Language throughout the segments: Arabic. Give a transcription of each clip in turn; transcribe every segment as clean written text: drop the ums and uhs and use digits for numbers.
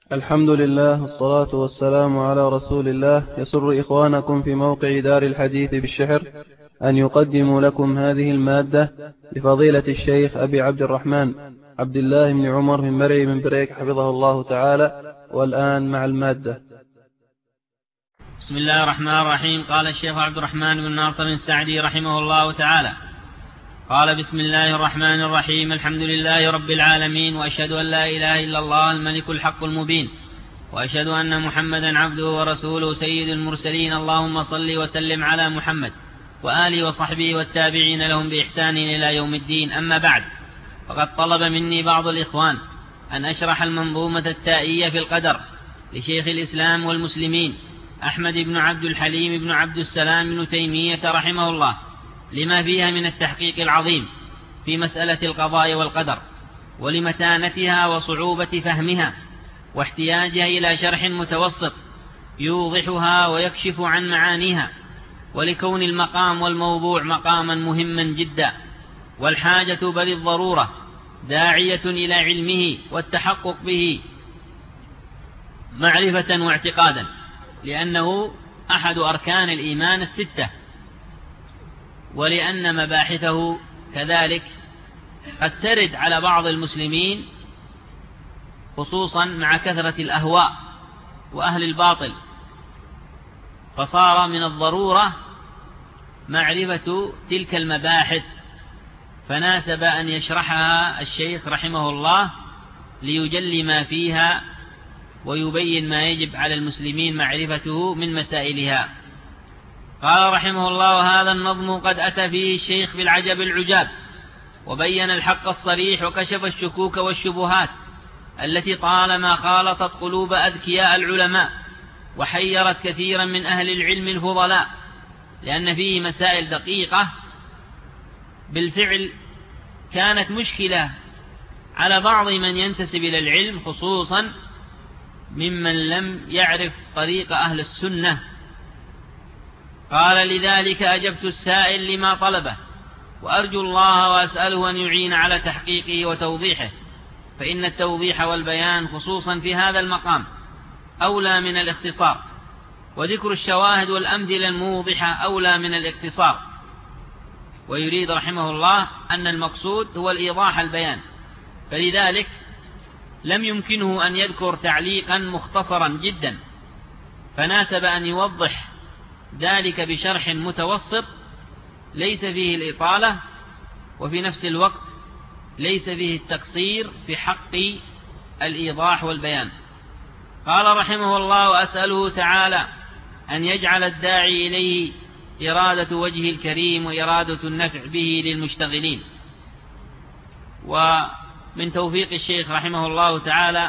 الحمد لله والصلاة والسلام على رسول الله. يسر إخوانكم في موقع دار الحديث بالشحر أن يقدموا لكم هذه المادة لفضيلة الشيخ أبي عبد الرحمن عبد الله بن عمر من مرعي من بريك حفظه الله تعالى. والآن مع المادة. بسم الله الرحمن الرحيم. قال الشيخ عبد الرحمن بن ناصر السعدي رحمه الله تعالى قال: بسم الله الرحمن الرحيم. الحمد لله رب العالمين، وأشهد أن لا إله إلا الله الملك الحق المبين، وأشهد أن محمدا عبده ورسوله سيد المرسلين. اللهم صل وسلم على محمد وآله وصحبه والتابعين لهم بإحسان إلى يوم الدين. أما بعد، فقد طلب مني بعض الإخوان أن أشرح المنظومة التائية في القدر لشيخ الإسلام والمسلمين أحمد بن عبد الحليم بن عبد السلام بن تيمية رحمه الله، لما فيها من التحقيق العظيم في مسألة القضاء والقدر، ولمتانتها وصعوبة فهمها، واحتياجها إلى شرح متوسط يوضحها ويكشف عن معانيها، ولكون المقام والموضوع مقاما مهما جدا، والحاجة بل الضرورة داعية إلى علمه والتحقق به معرفة واعتقادا، لأنه أحد أركان الإيمان الستة، ولأن مباحثه كذلك قد ترد على بعض المسلمين، خصوصا مع كثرة الأهواء وأهل الباطل، فصار من الضرورة معرفة تلك المباحث، فناسب أن يشرحها الشيخ رحمه الله ليجلي ما فيها ويبين ما يجب على المسلمين معرفته من مسائلها. قال رحمه الله: هذا النظم قد أتى فيه الشيخ بالعجب العجاب، وبين الحق الصريح، وكشف الشكوك والشبهات التي طالما خالطت قلوب أذكياء العلماء، وحيرت كثيرا من أهل العلم الفضلاء، لأن فيه مسائل دقيقة بالفعل كانت مشكلة على بعض من ينتسب إلى العلم، خصوصا ممن لم يعرف طريق أهل السنة. قال: لذلك أجبت السائل لما طلبه، وأرجو الله وأسأله أن يعين على تحقيقه وتوضيحه، فإن التوضيح والبيان خصوصا في هذا المقام أولى من الاختصار، وذكر الشواهد والأمثلة الموضحة أولى من الاقتصار. ويريد رحمه الله أن المقصود هو الإيضاح البيان، فلذلك لم يمكنه أن يذكر تعليقا مختصرا جدا، فناسب أن يوضح ذلك بشرح متوسط ليس فيه الإطالة، وفي نفس الوقت ليس فيه التقصير في حق الإيضاح والبيان. قال رحمه الله: وأسأله تعالى أن يجعل الداعي إليه إرادة وجهه الكريم، وإرادة النفع به للمشتغلين. ومن توفيق الشيخ رحمه الله تعالى،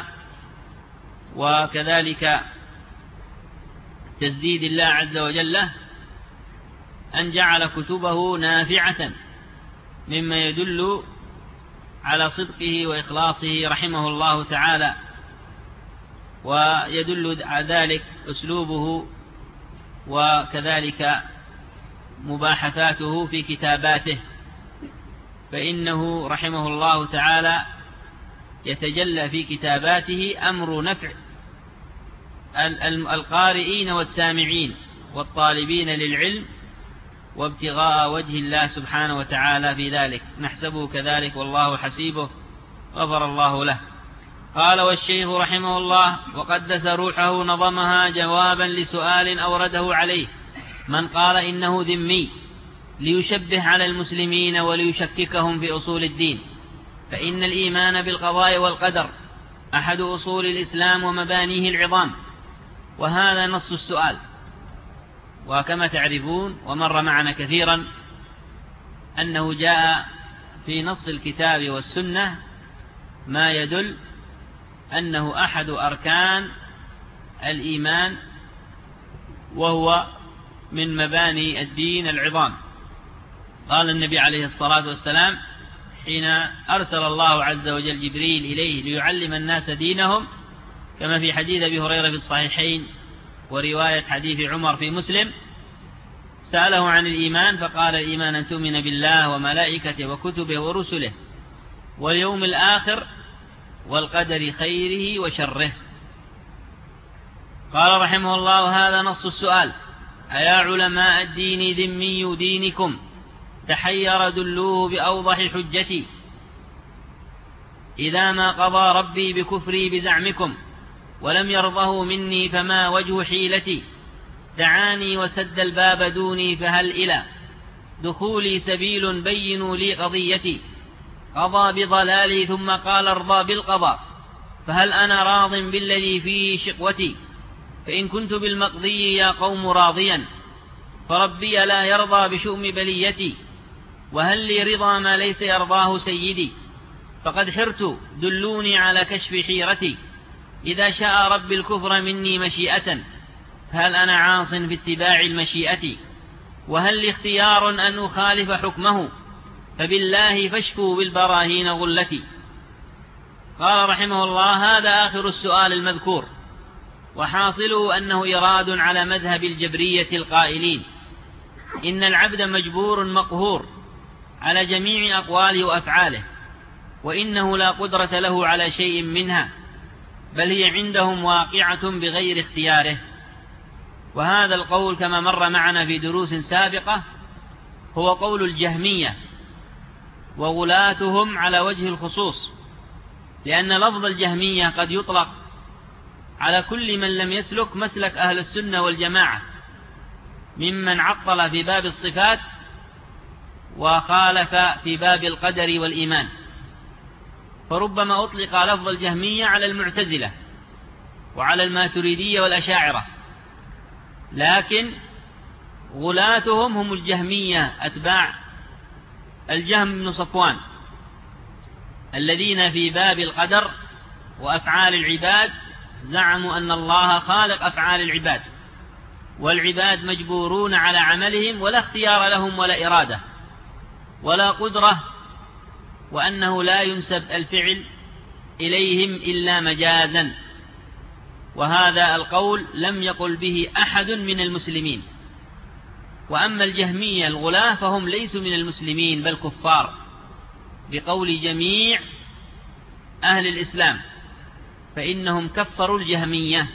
وكذلك تسديد الله عز وجل، أن جعل كتبه نافعة، مما يدل على صدقه وإخلاصه رحمه الله تعالى، ويدل على ذلك أسلوبه وكذلك مباحثاته في كتاباته، فإنه رحمه الله تعالى يتجلى في كتاباته أمر نفع القارئين والسامعين والطالبين للعلم، وابتغاء وجه الله سبحانه وتعالى في ذلك. نحسبه كذلك والله حسيبه، غفر الله له. قال: والشيخ رحمه الله وقدس روحه نظمها جوابا لسؤال أورده عليه من قال إنه ذمي، ليشبه على المسلمين وليشككهم في أصول الدين، فإن الإيمان بالقضاء والقدر أحد أصول الإسلام ومبانيه العظام. وهذا نص السؤال، وكما تعرفون ومر معنا كثيرا أنه جاء في نص الكتاب والسنة ما يدل أنه أحد أركان الإيمان، وهو من مباني الدين العظام. قال النبي عليه الصلاة والسلام حين أرسل الله عز وجل جبريل إليه ليعلم الناس دينهم، كما في حديث أبي هريرة في الصحيحين ورواية حديث عمر في مسلم، سأله عن الإيمان فقال: الإيمان أن تؤمن بالله وملائكته وكتبه ورسله واليوم الآخر والقدر خيره وشره. قال رحمه الله: هذا نص السؤال: أيا علماء الدين ذمي دينكم تحير دلوه بأوضح حجتي، إذا ما قضى ربي بكفري بزعمكم ولم يرضه مني فما وجه حيلتي، دعاني وسد الباب دوني فهل إلى دخولي سبيل بينوا لي قضيتي، قضى بضلالي ثم قال ارضى بالقضاء، فهل أنا راض بالذي فيه شقوتي، فإن كنت بالمقضي يا قوم راضيا فربي لا يرضى بشؤم بليتي، وهل لي رضا ما ليس يرضاه سيدي، فقد حرت دلوني على كشف حيرتي، إذا شاء رب الكفر مني مشيئة فهل أنا عاص في اتباع المشيئة، وهل لي اختيار أن أخالف حكمه، فبالله فاشفوا بالبراهين غلتي. قال رحمه الله: هذا آخر السؤال المذكور، وحاصله أنه إراد على مذهب الجبرية القائلين إن العبد مجبور مقهور على جميع أقواله وأفعاله، وإنه لا قدرة له على شيء منها، بل هي عندهم واقعة بغير اختياره. وهذا القول كما مر معنا في دروس سابقة هو قول الجهمية وغلاتهم على وجه الخصوص، لأن لفظ الجهمية قد يطلق على كل من لم يسلك مسلك أهل السنة والجماعة ممن عطل في باب الصفات وخالف في باب القدر والإيمان، فربما أطلق لفظ الجهمية على المعتزلة وعلى الماتريدية والأشاعرة، لكن غلاتهم هم الجهمية أتباع الجهم بن صفوان، الذين في باب القدر وأفعال العباد زعموا أن الله خالق أفعال العباد، والعباد مجبورون على عملهم ولا اختيار لهم ولا إرادة ولا قدرة، وأنه لا ينسب الفعل إليهم إلا مجازا. وهذا القول لم يقل به أحد من المسلمين. وأما الجهمية الغلاة فهم ليسوا من المسلمين بل كفار بقول جميع أهل الإسلام، فإنهم كفروا الجهمية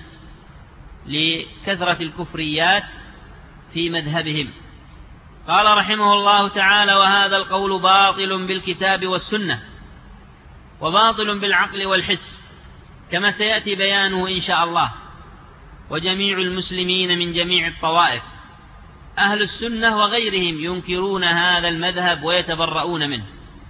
لكثرة الكفريات في مذهبهم. قال رحمه الله تعالى: وهذا القول باطل بالكتاب والسنة وباطل بالعقل والحس، كما سيأتي بيانه إن شاء الله. وجميع المسلمين من جميع الطوائف أهل السنة وغيرهم ينكرون هذا المذهب ويتبرؤون منه،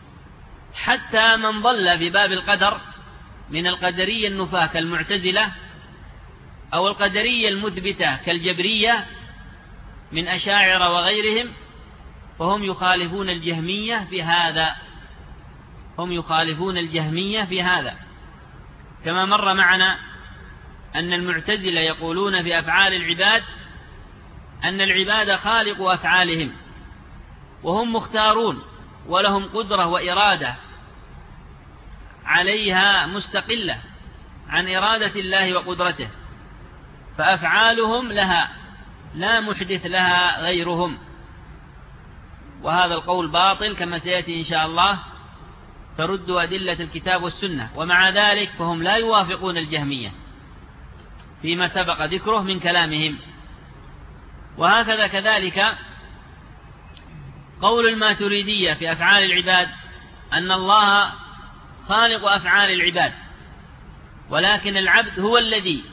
حتى من ضل في باب القدر من القدرية النفاة كالمعتزلة أو القدرية المثبتة كالجبرية من أشاعرة وغيرهم، فهم يخالفون الجهمية في هذا، هم يخالفون الجهمية في هذا. كما مر معنا أن المعتزلة يقولون في أفعال العباد أن العباد خالق أفعالهم، وهم مختارون ولهم قدرة وإرادة عليها مستقلة عن إرادة الله وقدرته، فأفعالهم لها لا محدث لها غيرهم. وهذا القول باطل كما سيأتي إن شاء الله، ترد أدلة الكتاب والسنة. ومع ذلك فهم لا يوافقون الجهمية فيما سبق ذكره من كلامهم. وهكذا كذلك قول الماتريدية في أفعال العباد أن الله خالق أفعال العباد، ولكن العبد هو الذي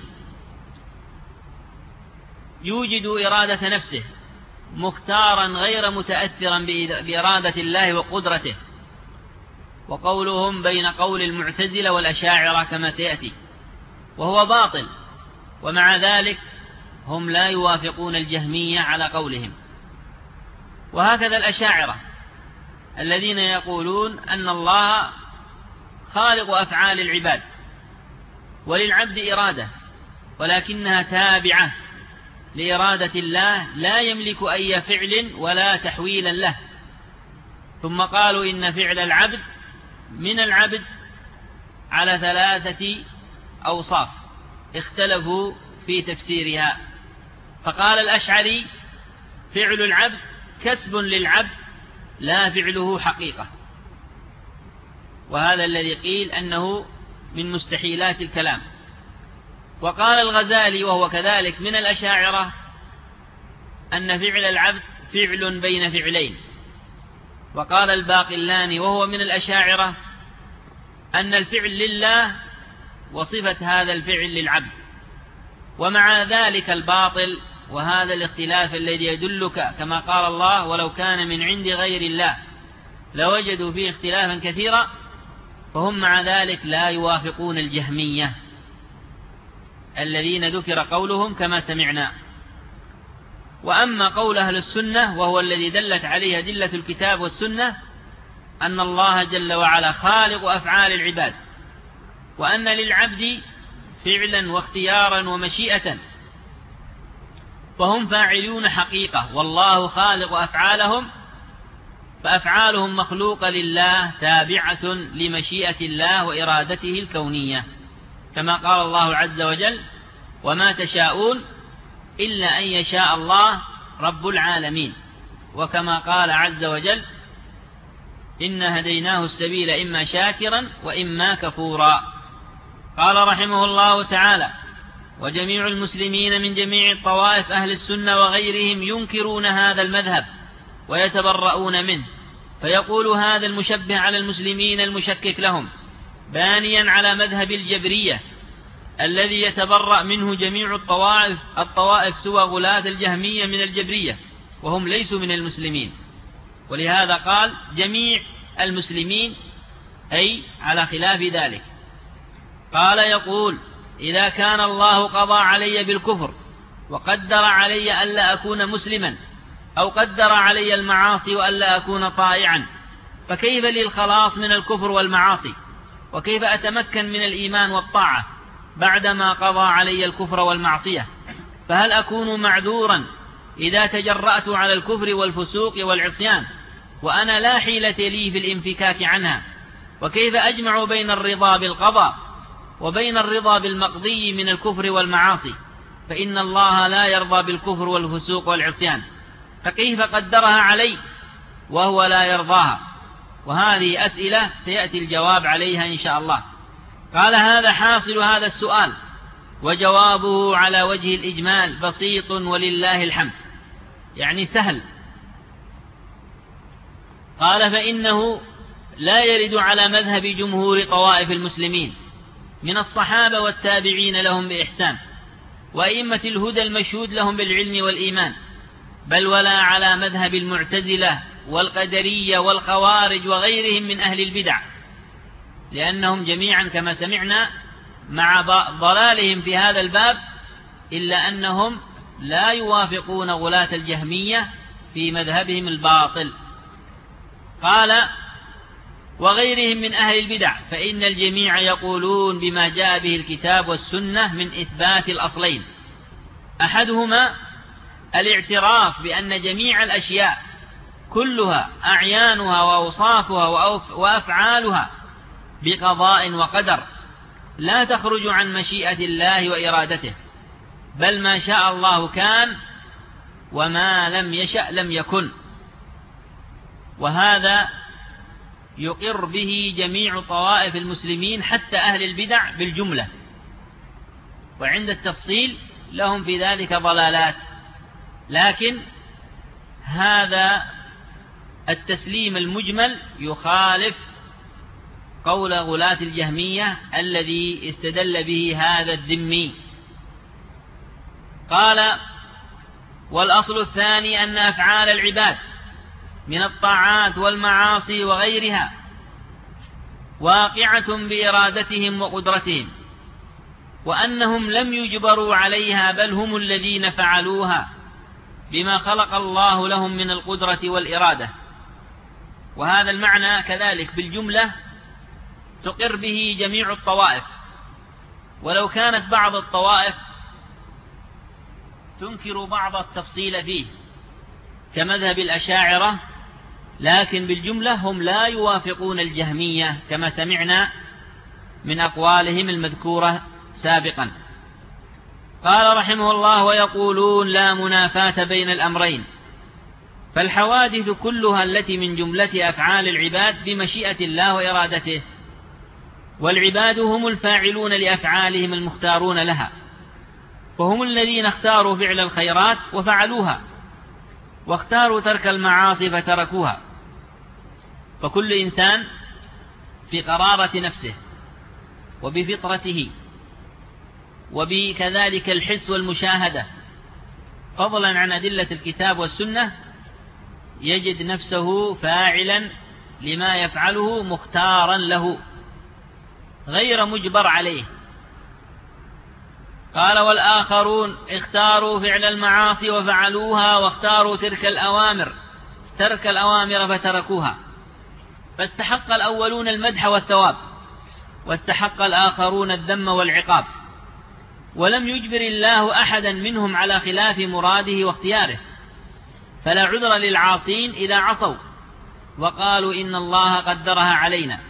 يوجد إرادة نفسه مختارا غير متأثرا بإرادة الله وقدرته. وقولهم بين قول المعتزلة والأشاعرة كما سيأتي، وهو باطل. ومع ذلك هم لا يوافقون الجهمية على قولهم. وهكذا الأشاعرة الذين يقولون أن الله خالق أفعال العباد وللعبد إرادة، ولكنها تابعة لإرادة الله لا يملك أي فعل ولا تحويلا له. ثم قالوا إن فعل العبد من العبد على 3 أوصاف اختلفوا في تفسيرها. فقال الأشعري: فعل العبد كسب للعبد لا فعله حقيقة، وهذا الذي قيل أنه من مستحيلات الكلام. وقال الغزالي وهو كذلك من الأشاعرة أن فعل العبد فعل بين فعلين. وقال الباقلاني وهو من الأشاعرة أن الفعل لله وصفة هذا الفعل للعبد. ومع ذلك الباطل وهذا الاختلاف الذي يدلك كما قال الله ولو كان من عند غير الله لوجدوا فيه اختلافا كثيرا، فهم مع ذلك لا يوافقون الجهمية الذين ذكر قولهم كما سمعنا. وأما قول أهل السنة وهو الذي دلت عليه أدلة الكتاب والسنة أن الله جل وعلا خالق أفعال العباد، وأن للعبد فعلا واختيارا ومشيئة، فهم فاعلون حقيقة والله خالق أفعالهم، فأفعالهم مخلوقة لله تابعة لمشيئة الله وإرادته الكونية، كما قال الله عز وجل وما تشاءون إلا أن يشاء الله رب العالمين. وكما قال عز وجل إنا هديناه السبيل إما شاكرا وإما كفورا. قال رحمه الله تعالى وجميع المسلمين من جميع الطوائف أهل السنة وغيرهم ينكرون هذا المذهب ويتبرؤون منه، فيقول هذا المشبه على المسلمين المشكك لهم بانيا على مذهب الجبرية الذي يتبرأ منه جميع الطوائف سوى غلاة الجهمية من الجبرية وهم ليسوا من المسلمين. ولهذا قال جميع المسلمين أي على خلاف ذلك. قال يقول إذا كان الله قضى علي بالكفر وقدر علي ألا أكون مسلما أو قدر علي المعاصي وألا أكون طائعا، فكيف لي الخلاص من الكفر والمعاصي؟ وكيف أتمكن من الإيمان والطاعة بعدما قضى علي الكفر والمعصية؟ فهل أكون معذورا إذا تجرأت على الكفر والفسوق والعصيان وأنا لا حيلة لي في الانفكاك عنها؟ وكيف أجمع بين الرضا بالقضاء وبين الرضا بالمقضي من الكفر والمعاصي؟ فإن الله لا يرضى بالكفر والفسوق والعصيان، فكيف قدرها علي وهو لا يرضاها؟ وهذه أسئلة سيأتي الجواب عليها إن شاء الله. قال هذا حاصل هذا السؤال، وجوابه على وجه الإجمال بسيط ولله الحمد، يعني سهل. قال فإنه لا يرد على مذهب جمهور طوائف المسلمين من الصحابة والتابعين لهم بإحسان وأئمة الهدى المشهود لهم بالعلم والإيمان، بل ولا على مذهب المعتزلة والقدرية والخوارج وغيرهم من أهل البدع، لأنهم جميعا كما سمعنا مع ضلالهم في هذا الباب إلا أنهم لا يوافقون غلاة الجهمية في مذهبهم الباطل. قال وغيرهم من أهل البدع فإن الجميع يقولون بما جاء به الكتاب والسنة من إثبات الأصلين، أحدهما الاعتراف بأن جميع الأشياء كلها أعيانها وأوصافها وأفعالها بقضاء وقدر لا تخرج عن مشيئة الله وإرادته، بل ما شاء الله كان وما لم يشأ لم يكن. وهذا يقر به جميع طوائف المسلمين حتى أهل البدع بالجملة، وعند التفصيل لهم في ذلك ضلالات، لكن هذا التسليم المجمل يخالف قول غلاة الجهمية الذي استدل به هذا الذمي. قال والأصل الثاني أن أفعال العباد من الطاعات والمعاصي وغيرها واقعة بإرادتهم وقدرتهم، وأنهم لم يجبروا عليها بل هم الذين فعلوها بما خلق الله لهم من القدرة والإرادة. وهذا المعنى كذلك بالجملة تقر به جميع الطوائف، ولو كانت بعض الطوائف تنكر بعض التفصيل فيه كمذهب الأشاعرة، لكن بالجملة هم لا يوافقون الجهمية كما سمعنا من أقوالهم المذكورة سابقا. قال رحمه الله ويقولون لا منافاة بين الأمرين، فالحوادث كلها التي من جملة أفعال العباد بمشيئة الله وإرادته، والعباد هم الفاعلون لأفعالهم المختارون لها، وهم الذين اختاروا فعل الخيرات وفعلوها، واختاروا ترك المعاصي فتركوها. فكل إنسان في قرارة نفسه وبفطرته وبكذلك الحس والمشاهدة، فضلا عن أدلة الكتاب والسنة، يجد نفسه فاعلا لما يفعله مختارا له غير مجبر عليه. قال: والآخرون اختاروا فعل المعاصي وفعلوها، واختاروا ترك الأوامر فتركوها، فاستحق الأولون المدح والثواب، واستحق الآخرون الذم والعقاب، ولم يجبر الله أحدا منهم على خلاف مراده واختياره، فلا عذر للعاصين إذا عصوا وقالوا إن الله قدرها علينا،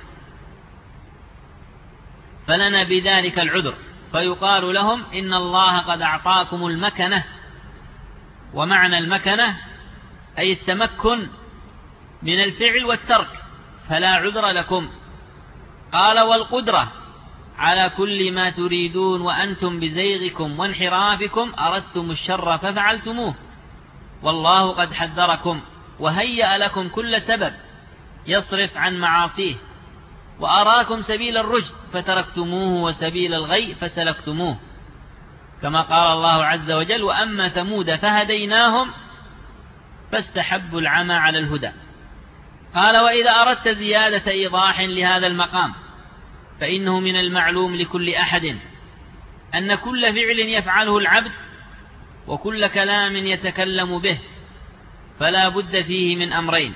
فلنا بذلك العذر، فيقال لهم إن الله قد أعطاكم المكنة. ومعنى المكنة أي التمكن من الفعل والترك، فلا عذر لكم. قال: والقدرة على كل ما تريدون، وأنتم بزيغكم وانحرافكم أردتم الشر ففعلتموه، والله قد حذركم وهيأ لكم كل سبب يصرف عن معاصيه، وأراكم سبيل الرشد فتركتموه، وسبيل الغي فسلكتموه، كما قال الله عز وجل: وأما ثمود فهديناهم فاستحبوا العمى على الهدى. قال: وإذا أردت زيادة إيضاح لهذا المقام، فإنه من المعلوم لكل أحد أن كل فعل يفعله العبد وكل كلام يتكلم به فلا بد فيه من أمرين: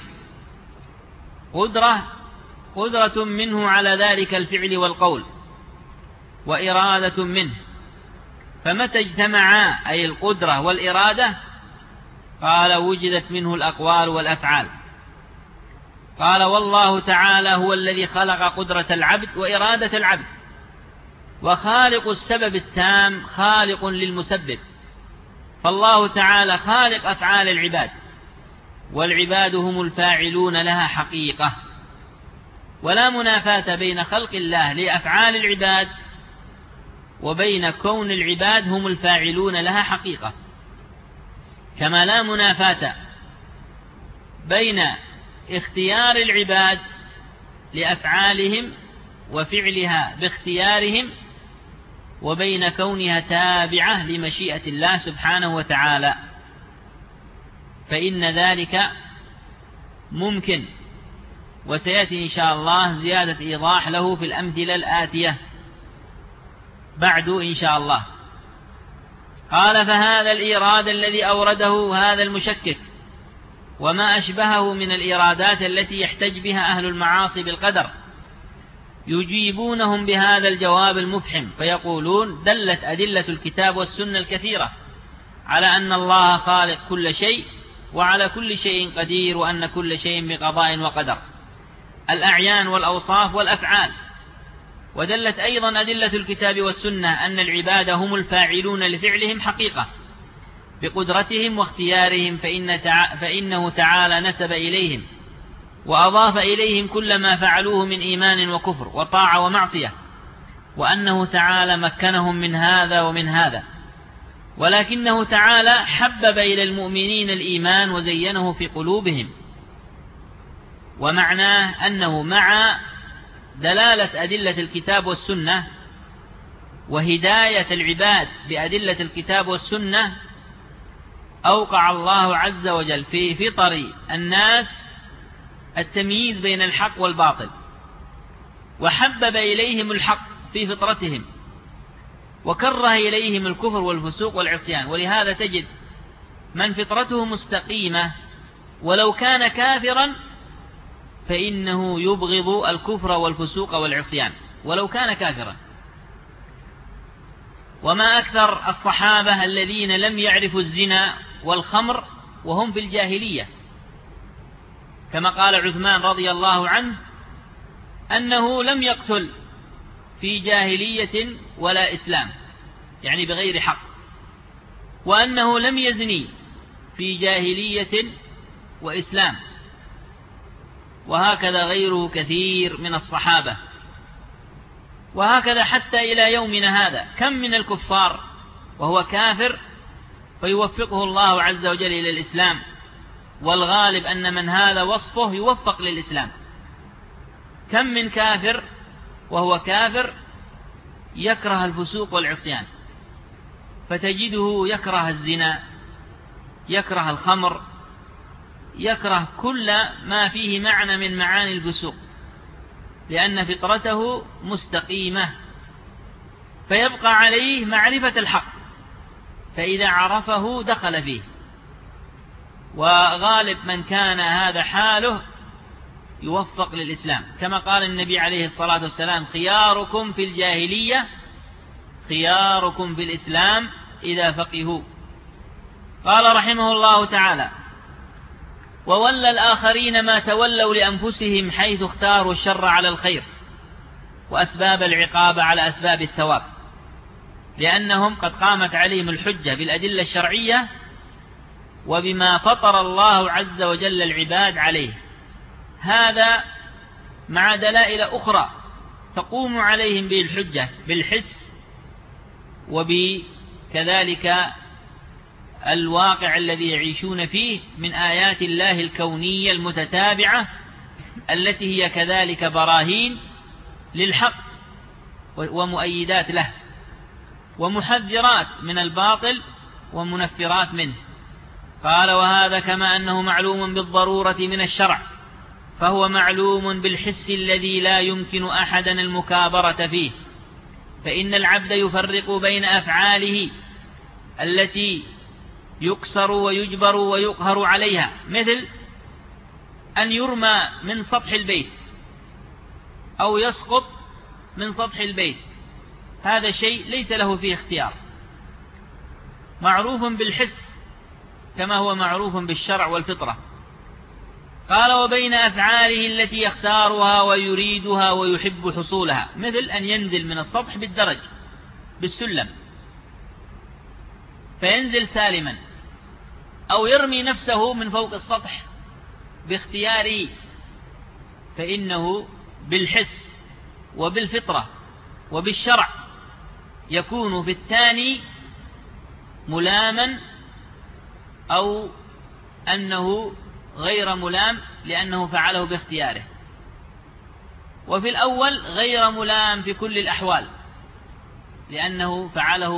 قدرة منه على ذلك الفعل والقول، وإرادة منه. فمتى اجتمعا أي القدرة والإرادة، قال: وجدت منه الأقوال والأفعال. قال: والله تعالى هو الذي خلق قدرة العبد وإرادة العبد، وخالق السبب التام خالق للمسبب، فالله تعالى خالق أفعال العباد، والعباد هم الفاعلون لها حقيقة. ولا منافاة بين خلق الله لأفعال العباد وبين كون العباد هم الفاعلون لها حقيقة، كما لا منافاة بين اختيار العباد لأفعالهم وفعلها باختيارهم وبين كونها تابعة لمشيئة الله سبحانه وتعالى، فإن ذلك ممكن، وسيأتي إن شاء الله زيادة إيضاح له في الأمثلة الآتية بعد إن شاء الله. قال: فهذا الإيراد الذي أورده هذا المشكك وما أشبهه من الإيرادات التي يحتج بها أهل المعاصي بالقدر، يجيبونهم بهذا الجواب المفحم، فيقولون: دلت أدلة الكتاب والسنة الكثيرة على أن الله خالق كل شيء وعلى كل شيء قدير، وأن كل شيء بقضاء وقدر، الأعيان والأوصاف والأفعال. ودلت أيضا أدلة الكتاب والسنة أن العباد هم الفاعلون لفعلهم حقيقة بقدرتهم واختيارهم، فإنه تعالى نسب إليهم وأضاف إليهم كل ما فعلوه من إيمان وكفر وطاعة ومعصية، وأنه تعالى مكنهم من هذا ومن هذا، ولكنه تعالى حبب إلى المؤمنين الإيمان وزينه في قلوبهم. ومعناه أنه مع دلالة أدلة الكتاب والسنة وهداية العباد بأدلة الكتاب والسنة، أوقع الله عز وجل في فطر الناس التمييز بين الحق والباطل، وحبب إليهم الحق في فطرتهم، وكره إليهم الكفر والفسوق والعصيان. ولهذا تجد من فطرته مستقيمة ولو كان كافرا فإنه يبغض الكفر والفسوق والعصيان ولو كان كافرا. وما أكثر الصحابة الذين لم يعرفوا الزنا والخمر وهم في الجاهلية، كما قال عثمان رضي الله عنه أنه لم يقتل في جاهلية ولا إسلام، يعني بغير حق، وأنه لم يزني في جاهلية وإسلام، وهكذا غيره كثير من الصحابة. وهكذا حتى إلى يومنا هذا كم من الكفار وهو كافر فيوفقه الله عز وجل إلى الإسلام، والغالب أن من هذا وصفه يوفق للإسلام. كم من كافر وهو كافر يكره الفسوق والعصيان، فتجده يكره الزنا، يكره الخمر، يكره كل ما فيه معنى من معاني الفسوق، لأن فطرته مستقيمة، فيبقى عليه معرفة الحق، فإذا عرفه دخل فيه. وغالب من كان هذا حاله يوفق للإسلام، كما قال النبي عليه الصلاة والسلام: خياركم في الجاهلية خياركم في الإسلام إذا فقهوا. قال رحمه الله تعالى: وولى الآخرين ما تولوا لأنفسهم حيث اختاروا الشر على الخير وأسباب العقاب على أسباب الثواب، لأنهم قد قامت عليهم الحجة بالأدلة الشرعية وبما فطر الله عز وجل العباد عليه، هذا مع دلائل أخرى تقوم عليهم به الحجة بالحس وبكذلك الواقع الذي يعيشون فيه من آيات الله الكونية المتتابعة التي هي كذلك براهين للحق ومؤيدات له ومحذرات من الباطل ومنفرات منه. قال: وهذا كما أنه معلوم بالضرورة من الشرع فهو معلوم بالحس الذي لا يمكن أحدا المكابرة فيه، فإن العبد يفرق بين أفعاله التي يكسر ويجبر ويقهر عليها، مثل أن يرمى من سطح البيت أو يسقط من سطح البيت، هذا شيء ليس له فيه اختيار، معروف بالحس كما هو معروف بالشرع والفطرة. قال: وبين أفعاله التي يختارها ويريدها ويحب حصولها، مثل أن ينزل من السطح بالدرج بالسلم فينزل سالما، أو يرمي نفسه من فوق السطح باختياره، فإنه بالحس وبالفطرة وبالشرع يكون في الثاني ملاما أو أنه غير ملام لأنه فعله باختياره، وفي الأول غير ملام في كل الأحوال لأنه فعله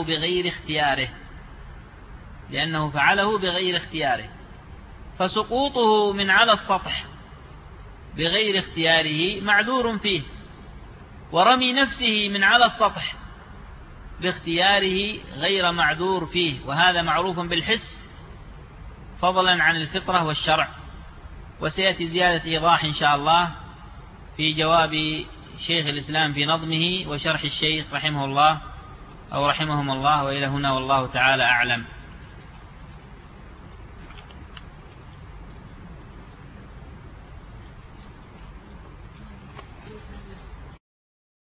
بغير اختياره، فسقوطه من على السطح بغير اختياره معذور فيه، ورمي نفسه من على السطح باختياره غير معذور فيه، وهذا معروف بالحس فضلا عن الفطرة والشرع. وسيأتي زيادة إيضاح إن شاء الله في جواب شيخ الإسلام في نظمه وشرح الشيخ رحمه الله أو رحمهم الله. وإلى هنا والله تعالى أعلم.